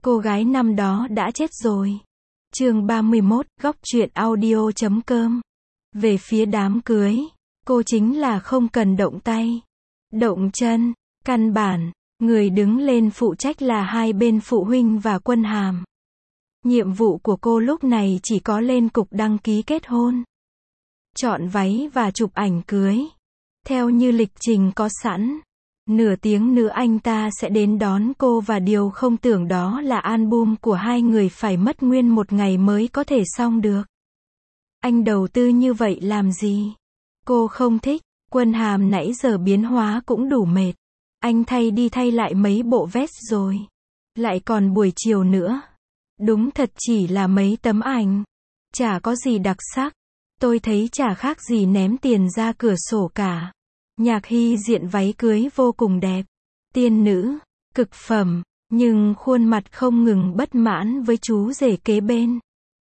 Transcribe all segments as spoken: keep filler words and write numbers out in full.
Cô gái năm đó đã chết rồi. Chương ba mươi mốt, góc truyện audio chấm com. Về phía đám cưới, cô chính là không cần động tay, động chân, căn bản, người đứng lên phụ trách là hai bên phụ huynh và Quân Hàm. Nhiệm vụ của cô lúc này chỉ có lên cục đăng ký kết hôn, chọn váy và chụp ảnh cưới. Theo như lịch trình có sẵn, nửa tiếng nữa anh ta sẽ đến đón cô và điều không tưởng đó là album của hai người phải mất nguyên một ngày mới có thể xong được. Anh đầu tư như vậy làm gì? Cô không thích. Quân Hàm nãy giờ biến hóa cũng đủ mệt. Anh thay đi thay lại mấy bộ vest rồi. Lại còn buổi chiều nữa. Đúng thật chỉ là mấy tấm ảnh. Chả có gì đặc sắc. Tôi thấy chả khác gì ném tiền ra cửa sổ cả. Nhạc Hy diện váy cưới vô cùng đẹp. Tiên nữ, cực phẩm, nhưng khuôn mặt không ngừng bất mãn với chú rể kế bên.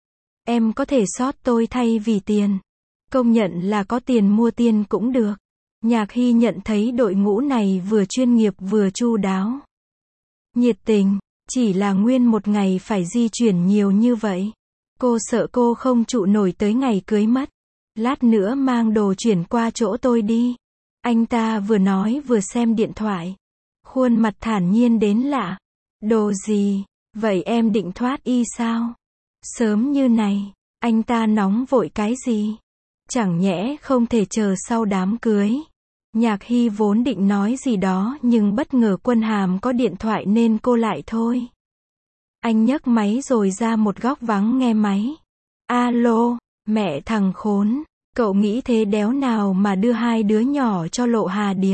Em có thể sót tôi thay vì tiền. Công nhận là có tiền mua tiên cũng được. Nhạc Hy nhận thấy đội ngũ này vừa chuyên nghiệp vừa chu đáo, nhiệt tình, chỉ là nguyên một ngày phải di chuyển nhiều như vậy. Cô sợ cô không trụ nổi tới ngày cưới mất. Lát nữa mang đồ chuyển qua chỗ tôi đi. Anh ta vừa nói vừa xem điện thoại. Khuôn mặt thản nhiên đến lạ. Đồ gì? Vậy em định thoát y sao? Sớm như này, anh ta nóng vội cái gì? Chẳng nhẽ không thể chờ sau đám cưới. Nhạc Hy vốn định nói gì đó nhưng bất ngờ Quân Hàm có điện thoại nên cô lại thôi. Anh nhấc máy rồi ra một góc vắng nghe máy. Alo, mẹ thằng khốn, cậu nghĩ thế đéo nào mà đưa hai đứa nhỏ cho Lộ Hà Điệp.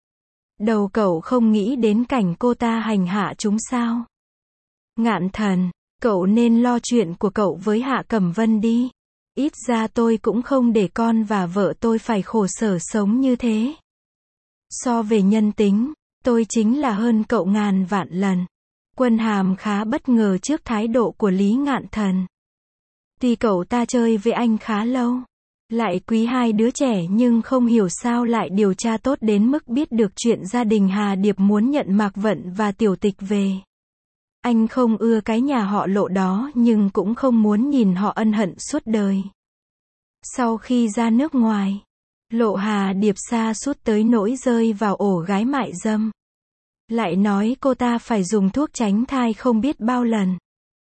Đầu cậu không nghĩ đến cảnh cô ta hành hạ chúng sao? Ngạn Thần, cậu nên lo chuyện của cậu với Hạ Cẩm Vân đi. Ít ra tôi cũng không để con và vợ tôi phải khổ sở sống như thế. So về nhân tính, tôi chính là hơn cậu ngàn vạn lần. Quân Hàm khá bất ngờ trước thái độ của Lý Ngạn Thần. Tuy cậu ta chơi với anh khá lâu, lại quý hai đứa trẻ nhưng không hiểu sao lại điều tra tốt đến mức biết được chuyện gia đình Hà Điệp muốn nhận Mạc Vận và Tiểu Tịch về. Anh không ưa cái nhà họ Lộ đó nhưng cũng không muốn nhìn họ ân hận suốt đời. Sau khi ra nước ngoài, Lộ Hà Điệp sa sút tới nỗi rơi vào ổ gái mại dâm. Lại nói cô ta phải dùng thuốc tránh thai không biết bao lần.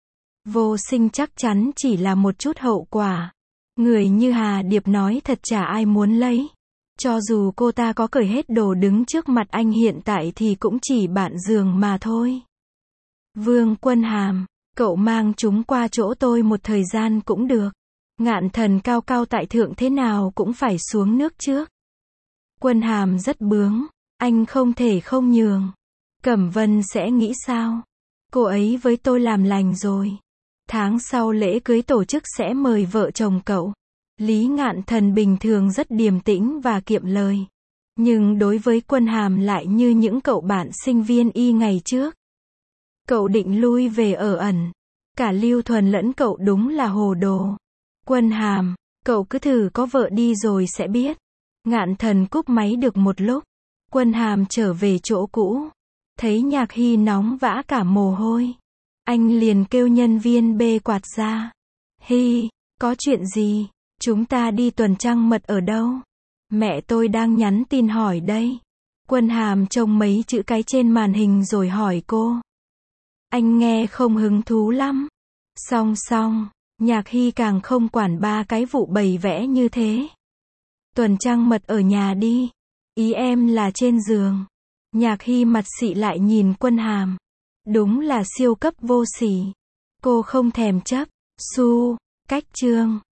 Vô sinh chắc chắn chỉ là một chút hậu quả. Người như Hà Điệp nói thật chả ai muốn lấy. Cho dù cô ta có cởi hết đồ đứng trước mặt anh hiện tại thì cũng chỉ bạn giường mà thôi. Vương Quân Hàm, cậu mang chúng qua chỗ tôi một thời gian cũng được. Ngạn Thần cao cao tại thượng thế nào cũng phải xuống nước trước. Quân Hàm rất bướng, anh không thể không nhường. Cẩm Vân sẽ nghĩ sao? Cô ấy với tôi làm lành rồi. Tháng sau lễ cưới tổ chức sẽ mời vợ chồng cậu. Lý Ngạn Thần bình thường rất điềm tĩnh và kiệm lời. Nhưng đối với Quân Hàm lại như những cậu bạn sinh viên y ngày trước. Cậu định lui về ở ẩn. Cả Lưu Thuần lẫn cậu đúng là hồ đồ. Quân Hàm, cậu cứ thử có vợ đi rồi sẽ biết. Ngạn Thần cúp máy được một lúc. Quân Hàm trở về chỗ cũ. Thấy Nhạc Hy nóng vã cả mồ hôi. Anh liền kêu nhân viên bê quạt ra. Hy, có chuyện gì? Chúng ta đi tuần trăng mật ở đâu? Mẹ tôi đang nhắn tin hỏi đây. Quân Hàm trông mấy chữ cái trên màn hình rồi hỏi cô. Anh nghe không hứng thú lắm. Song song, Nhạc Hy càng không quản ba cái vụ bày vẽ như thế. Tuần trăng mật ở nhà đi. Ý em là trên giường. Nhạc Hy mặt xị lại nhìn Quân Hàm. Đúng là siêu cấp vô sỉ. Cô không thèm chấp. Su, cách chương.